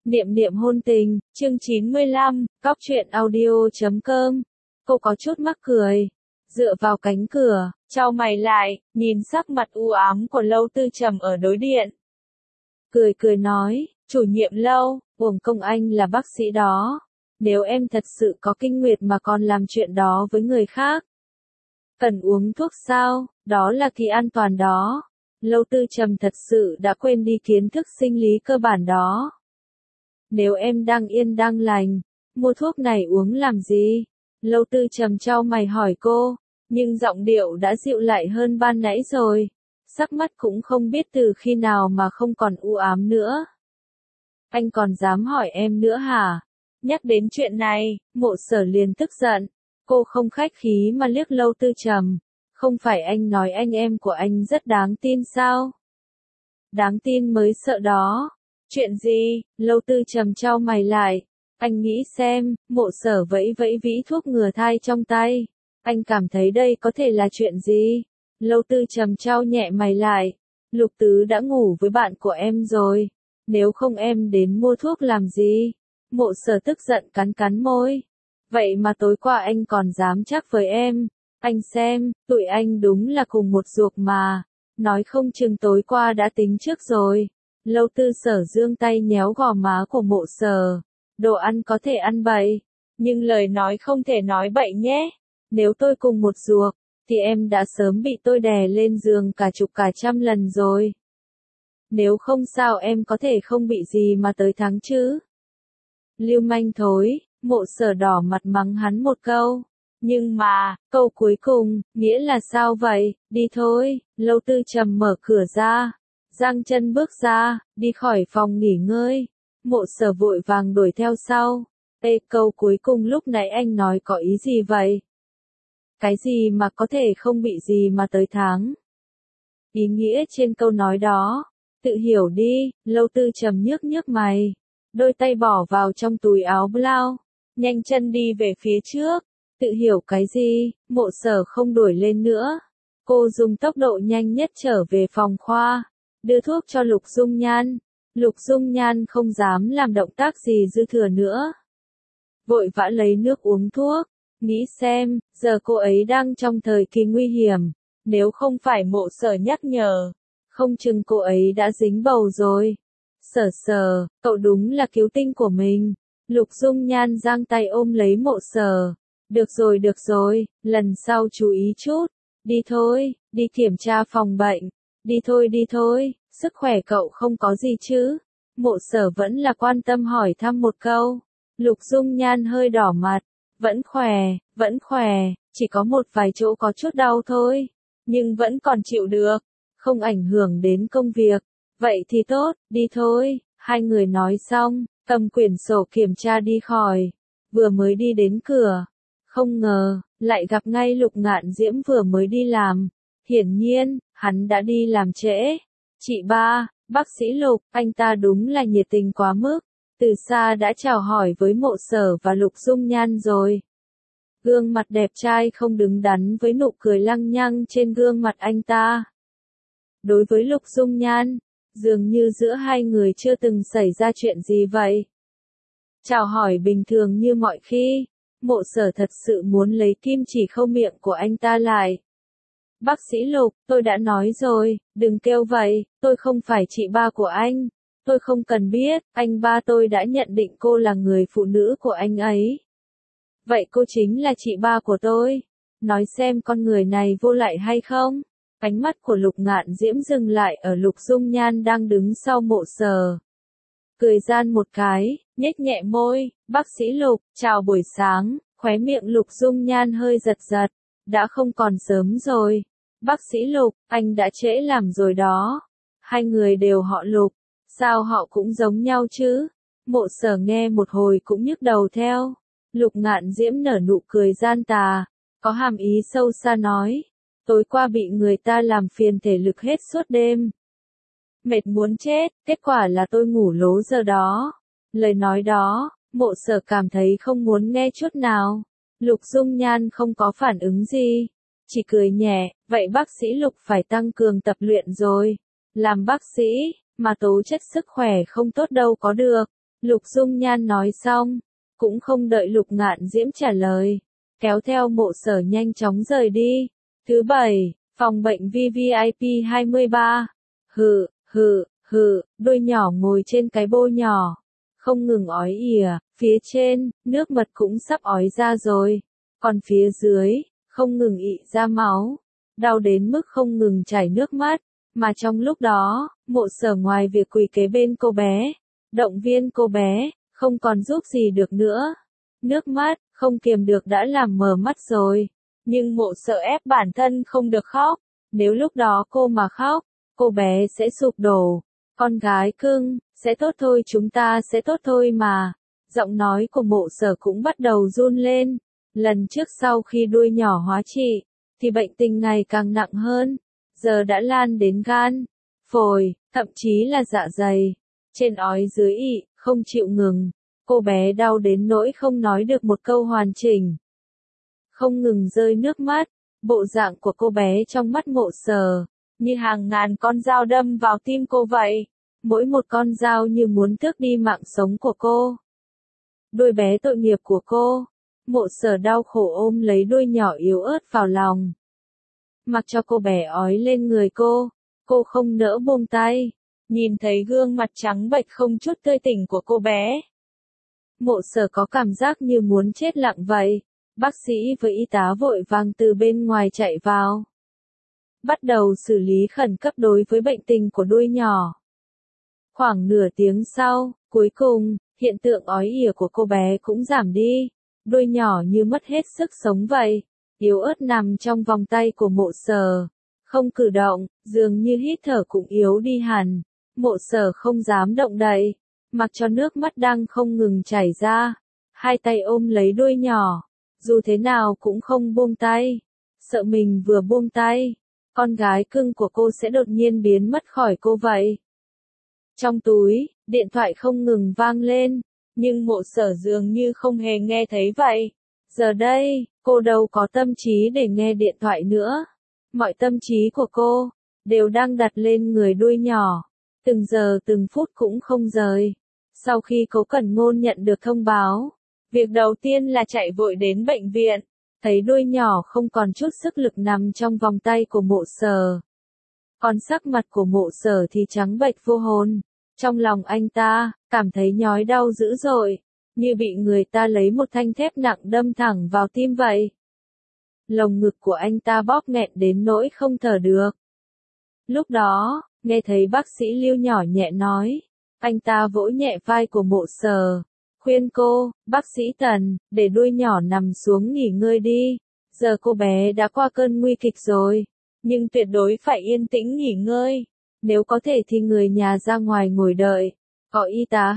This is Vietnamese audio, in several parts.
Niệm niệm hôn tình, chương 95, cóc truyện audio.com. Cô có chút mắc cười, dựa vào cánh cửa, chau mày lại, nhìn sắc mặt u ám của Lâu Tư Trầm ở đối điện. Cười cười nói, chủ nhiệm Lâu, uổng công anh là bác sĩ đó. Nếu em thật sự có kinh nguyệt mà còn làm chuyện đó với người khác. Cần uống thuốc sao, đó là kỳ an toàn đó. Lâu Tư Trầm thật sự đã quên đi kiến thức sinh lý cơ bản đó. Nếu em đang yên đang lành, mua thuốc này uống làm gì? Lâu Tư Trầm chau mày hỏi cô, nhưng giọng điệu đã dịu lại hơn ban nãy rồi. Sắc mắt cũng không biết từ khi nào mà không còn u ám nữa. Anh còn dám hỏi em nữa hả? Nhắc đến chuyện này, Mộ Sở liền tức giận. Cô không khách khí mà liếc Lâu Tư Trầm. Không phải anh nói anh em của anh rất đáng tin sao? Đáng tin mới sợ đó. Chuyện gì? Lâu Tư Trầm chau mày lại. Anh nghĩ xem, Mộ Sở vẫy vẫy vĩ thuốc ngừa thai trong tay. Anh cảm thấy đây có thể là chuyện gì? Lâu Tư Trầm chau nhẹ mày lại. Lục Tứ đã ngủ với bạn của em rồi. Nếu không em đến mua thuốc làm gì? Mộ Sở tức giận cắn cắn môi. Vậy mà tối qua anh còn dám chắc với em. Anh xem, tụi anh đúng là cùng một ruột mà. Nói không chừng tối qua đã tính trước rồi. Lâu Tư Sở giương tay nhéo gò má của Mộ Sở. Đồ ăn có thể ăn bậy, nhưng lời nói không thể nói bậy nhé. Nếu tôi cùng một ruột, thì em đã sớm bị tôi đè lên giường cả chục cả trăm lần rồi. Nếu không sao em có thể không bị gì mà tới tháng chứ. Lưu manh thối, Mộ Sở đỏ mặt mắng hắn một câu. Nhưng mà, câu cuối cùng, nghĩa là sao vậy? Đi thôi. Lâu Tư Trầm mở cửa ra. Giang chân bước ra, đi khỏi phòng nghỉ ngơi. Mộ Sở vội vàng đuổi theo sau. Ê, câu cuối cùng lúc nãy anh nói có ý gì vậy? Cái gì mà có thể không bị gì mà tới tháng? Ý nghĩa trên câu nói đó. Tự hiểu đi. Lâu Tư Trầm nhức nhức mày. Đôi tay bỏ vào trong túi áo blau. Nhanh chân đi về phía trước. Tự hiểu cái gì? Mộ Sở không đuổi lên nữa. Cô dùng tốc độ nhanh nhất trở về phòng khoa. Đưa thuốc cho Lục Dung Nhan. Lục Dung Nhan không dám làm động tác gì dư thừa nữa. Vội vã lấy nước uống thuốc. Nghĩ xem, giờ cô ấy đang trong thời kỳ nguy hiểm. Nếu không phải Mộ Sở nhắc nhở, không chừng cô ấy đã dính bầu rồi. Sở Sở, cậu đúng là cứu tinh của mình. Lục Dung Nhan giang tay ôm lấy Mộ Sở. Được rồi, lần sau chú ý chút. Đi thôi, đi kiểm tra phòng bệnh. Đi thôi, sức khỏe cậu không có gì chứ? Mộ Sở vẫn là quan tâm hỏi thăm một câu. Lục Dung Nhan hơi đỏ mặt. Vẫn khỏe, chỉ có một vài chỗ có chút đau thôi. Nhưng vẫn còn chịu được, không ảnh hưởng đến công việc. Vậy thì tốt, đi thôi. Hai người nói xong, cầm quyển sổ kiểm tra đi khỏi. Vừa mới đi đến cửa, không ngờ, lại gặp ngay Lục Ngạn Diễm vừa mới đi làm. Hiển nhiên, hắn đã đi làm trễ. Chị ba, bác sĩ Lục, anh ta đúng là nhiệt tình quá mức. Từ xa đã chào hỏi với Mộ Sở và Lục Dung Nhan rồi. Gương mặt đẹp trai không đứng đắn với nụ cười lăng nhăng trên gương mặt anh ta. Đối với Lục Dung Nhan, dường như giữa hai người chưa từng xảy ra chuyện gì vậy. Chào hỏi bình thường như mọi khi. Mộ Sở thật sự muốn lấy kim chỉ khâu miệng của anh ta lại. Bác sĩ Lục, tôi đã nói rồi, đừng kêu vậy, tôi không phải chị ba của anh. Tôi không cần biết, anh ba tôi đã nhận định cô là người phụ nữ của anh ấy. Vậy cô chính là chị ba của tôi. Nói xem con người này vô lại hay không? Ánh mắt của Lục Ngạn Diễm dừng lại ở Lục Dung Nhan đang đứng sau Mộ Sở. Cười gian một cái, nhếch nhẹ môi, bác sĩ Lục, chào buổi sáng, khóe miệng Lục Dung Nhan hơi giật giật. Đã không còn sớm rồi. Bác sĩ Lục, anh đã trễ làm rồi đó. Hai người đều họ Lục. Sao họ cũng giống nhau chứ? Mộ Sở nghe một hồi cũng nhức đầu theo. Lục Ngạn Diễm nở nụ cười gian tà, có hàm ý sâu xa nói. Tối qua bị người ta làm phiền thể lực hết suốt đêm. Mệt muốn chết, kết quả là tôi ngủ lố giờ đó. Lời nói đó, Mộ Sở cảm thấy không muốn nghe chút nào. Lục Dung Nhan không có phản ứng gì. Chỉ cười nhẹ, vậy bác sĩ Lục phải tăng cường tập luyện rồi. Làm bác sĩ, mà tố chất sức khỏe không tốt đâu có được. Lục Dung Nhan nói xong, cũng không đợi Lục Ngạn Diễm trả lời, kéo theo Mộ Sở nhanh chóng rời đi. Thứ 7, phòng bệnh VVIP 23. Đôi nhỏ ngồi trên cái bô nhỏ, không ngừng ói ỉa, phía trên, nước mật cũng sắp ói ra rồi, còn phía dưới, không ngừng ị ra máu, đau đến mức không ngừng chảy nước mắt, mà trong lúc đó, Mộ Sở ngoài việc quỳ kế bên cô bé, động viên cô bé, không còn giúp gì được nữa. Nước mắt, không kiềm được đã làm mờ mắt rồi, nhưng Mộ Sở ép bản thân không được khóc, nếu lúc đó cô mà khóc, cô bé sẽ sụp đổ. Con gái cưng, sẽ tốt thôi, chúng ta sẽ tốt thôi mà. Giọng nói của Mộ Sở cũng bắt đầu run lên. Lần trước sau khi đuôi nhỏ hóa trị, thì bệnh tình ngày càng nặng hơn. Giờ đã lan đến gan, phổi, thậm chí là dạ dày. Trên ói dưới ị, không chịu ngừng. Cô bé đau đến nỗi không nói được một câu hoàn chỉnh. Không ngừng rơi nước mắt. Bộ dạng của cô bé trong mắt Mộ Sở, như hàng ngàn con dao đâm vào tim cô vậy. Mỗi một con dao như muốn tước đi mạng sống của cô. Đôi bé tội nghiệp của cô. Mộ Sở đau khổ ôm lấy đuôi nhỏ yếu ớt vào lòng. Mặc cho cô bé ói lên người cô không nỡ buông tay. Nhìn thấy gương mặt trắng bệch không chút tươi tỉnh của cô bé, Mộ Sở có cảm giác như muốn chết lặng vậy. Bác sĩ với y tá vội vàng từ bên ngoài chạy vào, bắt đầu xử lý khẩn cấp đối với bệnh tình của đuôi nhỏ. Khoảng nửa tiếng sau, cuối cùng, hiện tượng ói ỉa của cô bé cũng giảm đi. Đuôi nhỏ như mất hết sức sống vậy, yếu ớt nằm trong vòng tay của Mộ Sở, không cử động, dường như hít thở cũng yếu đi hẳn. Mộ Sở không dám động đậy, mặc cho nước mắt đang không ngừng chảy ra, hai tay ôm lấy đuôi nhỏ, dù thế nào cũng không buông tay, sợ mình vừa buông tay, con gái cưng của cô sẽ đột nhiên biến mất khỏi cô vậy. Trong túi, điện thoại không ngừng vang lên, nhưng Mộ Sở dường như không hề nghe thấy vậy. Giờ đây, cô đâu có tâm trí để nghe điện thoại nữa. Mọi tâm trí của cô đều đang đặt lên người đuôi nhỏ, từng giờ từng phút cũng không rời. Sau khi Cố Cẩn Ngôn nhận được thông báo, việc đầu tiên là chạy vội đến bệnh viện, thấy đuôi nhỏ không còn chút sức lực nằm trong vòng tay của Mộ Sở. Còn sắc mặt của Mộ Sở thì trắng bệch vô hồn. Trong lòng anh ta, cảm thấy nhói đau dữ dội, như bị người ta lấy một thanh thép nặng đâm thẳng vào tim vậy. Lồng ngực của anh ta bóp nghẹn đến nỗi không thở được. Lúc đó, nghe thấy bác sĩ Lưu nhỏ nhẹ nói, anh ta vỗ nhẹ vai của Mộ Sở, khuyên cô, bác sĩ Tần, để đuôi nhỏ nằm xuống nghỉ ngơi đi. Giờ cô bé đã qua cơn nguy kịch rồi, nhưng tuyệt đối phải yên tĩnh nghỉ ngơi. Nếu có thể thì người nhà ra ngoài ngồi đợi, có y tá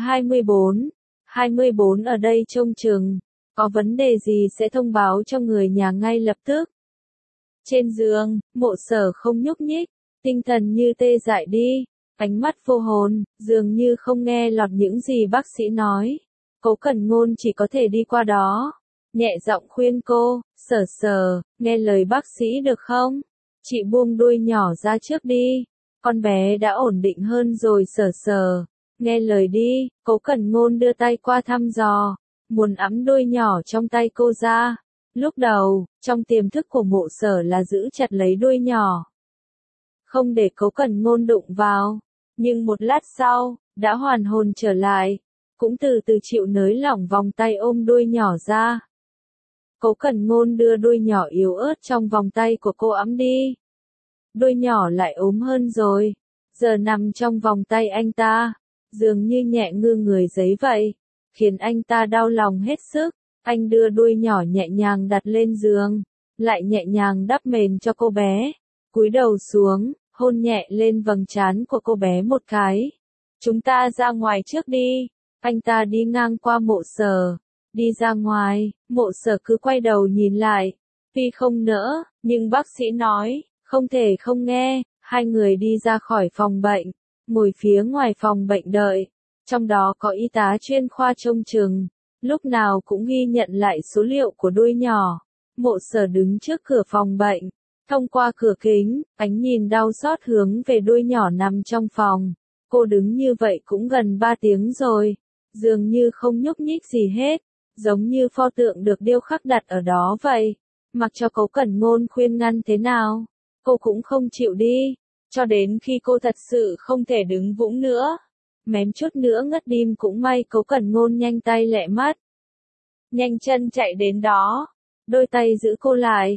24 ở đây trông chừng, có vấn đề gì sẽ thông báo cho người nhà ngay lập tức. Trên giường, Mộ Sở không nhúc nhích, tinh thần như tê dại đi, ánh mắt vô hồn, dường như không nghe lọt những gì bác sĩ nói. Cố Cẩn Ngôn chỉ có thể đi qua đó, nhẹ giọng khuyên cô, Sở, nghe lời bác sĩ được không? Chị buông đuôi nhỏ ra trước đi. Con bé đã ổn định hơn rồi Sở, nghe lời đi. Cố Cẩn Ngôn đưa tay qua thăm dò, muốn ẵm đuôi nhỏ trong tay cô ra. Lúc đầu, trong tiềm thức của Mộ Sở là giữ chặt lấy đuôi nhỏ, không để Cố Cẩn Ngôn đụng vào, nhưng một lát sau, đã hoàn hồn trở lại, cũng từ từ chịu nới lỏng vòng tay ôm đuôi nhỏ ra. Cố Cẩn Ngôn đưa đuôi nhỏ yếu ớt trong vòng tay của cô ẵm đi. Đuôi nhỏ lại ốm hơn rồi, giờ nằm trong vòng tay anh ta, dường như nhẹ ngư người giấy vậy, khiến anh ta đau lòng hết sức. Anh đưa đuôi nhỏ nhẹ nhàng đặt lên giường, lại nhẹ nhàng đắp mền cho cô bé, cúi đầu xuống, hôn nhẹ lên vầng trán của cô bé một cái. Chúng ta ra ngoài trước đi. Anh ta đi ngang qua Mộ Sở, đi ra ngoài, Mộ Sở cứ quay đầu nhìn lại, tuy không nỡ, nhưng bác sĩ nói, không thể không nghe. Hai người đi ra khỏi phòng bệnh, ngồi phía ngoài phòng bệnh đợi, trong đó có y tá chuyên khoa trông chừng, lúc nào cũng ghi nhận lại số liệu của đuôi nhỏ. Mộ Sở đứng trước cửa phòng bệnh, thông qua cửa kính, ánh nhìn đau xót hướng về đuôi nhỏ nằm trong phòng. Cô đứng như vậy cũng gần 3 tiếng rồi, dường như không nhúc nhích gì hết, giống như pho tượng được điêu khắc đặt ở đó vậy. Mặc cho Cố Cẩn Ngôn khuyên ngăn thế nào, cô cũng không chịu đi, cho đến khi cô thật sự không thể đứng vững nữa. Mém chút nữa ngất đêm cũng may Cố Cẩn Ngôn nhanh tay lẹ mắt. Nhanh chân chạy đến đó, đôi tay giữ cô lại.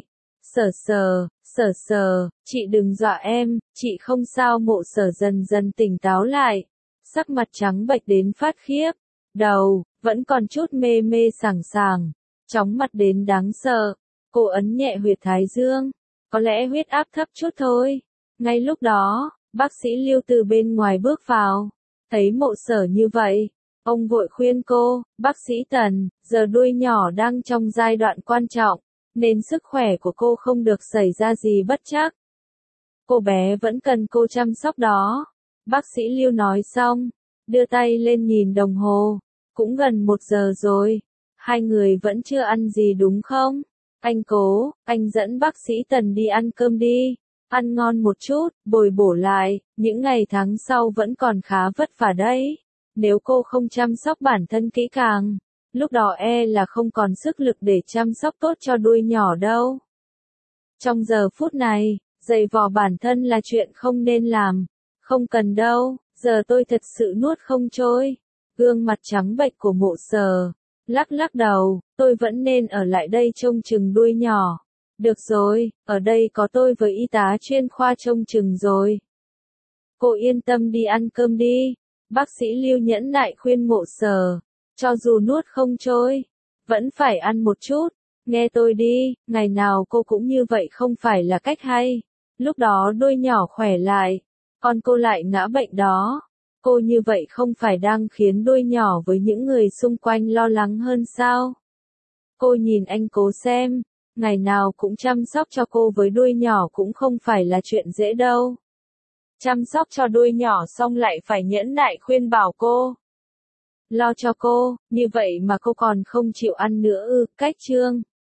Sở sờ, chị đừng dọa em, chị không sao. Mộ Sở dần dần tỉnh táo lại, sắc mặt trắng bệch đến phát khiếp, đầu vẫn còn chút mê mê sảng sảng, chóng mặt đến đáng sợ. Cô ấn nhẹ huyệt thái dương, có lẽ huyết áp thấp chút thôi. Ngay lúc đó, bác sĩ Lưu từ bên ngoài bước vào, thấy Mộ Sở như vậy, ông vội khuyên cô, bác sĩ Tần, giờ đuôi nhỏ đang trong giai đoạn quan trọng, nên sức khỏe của cô không được xảy ra gì bất trắc. Cô bé vẫn cần cô chăm sóc đó. Bác sĩ Lưu nói xong, đưa tay lên nhìn đồng hồ, cũng gần 1 giờ rồi, hai người vẫn chưa ăn gì đúng không? Anh Cố, anh dẫn bác sĩ Tần đi ăn cơm đi, ăn ngon một chút, bồi bổ lại, những ngày tháng sau vẫn còn khá vất vả đấy. Nếu cô không chăm sóc bản thân kỹ càng, lúc đó là không còn sức lực để chăm sóc tốt cho đuôi nhỏ đâu. Trong giờ phút này, giày vò bản thân là chuyện không nên làm. Không cần đâu, giờ tôi thật sự nuốt không trôi. Gương mặt trắng bệch của Mộ Sở lắc lắc đầu, tôi vẫn nên ở lại đây trông chừng đuôi nhỏ. Được rồi, ở đây có tôi với y tá chuyên khoa trông chừng rồi. Cô yên tâm đi ăn cơm đi. Bác sĩ Lưu nhẫn nại khuyên Mộ Sở, cho dù nuốt không trôi, vẫn phải ăn một chút. Nghe tôi đi, ngày nào cô cũng như vậy không phải là cách hay. Lúc đó đuôi nhỏ khỏe lại, còn cô lại ngã bệnh đó. Cô như vậy không phải đang khiến đuôi nhỏ với những người xung quanh lo lắng hơn sao? Cô nhìn anh Cố xem, ngày nào cũng chăm sóc cho cô với đuôi nhỏ cũng không phải là chuyện dễ đâu. Chăm sóc cho đuôi nhỏ xong lại phải nhẫn nại khuyên bảo cô. Lo cho cô, như vậy mà cô còn không chịu ăn nữa ư? Cách chương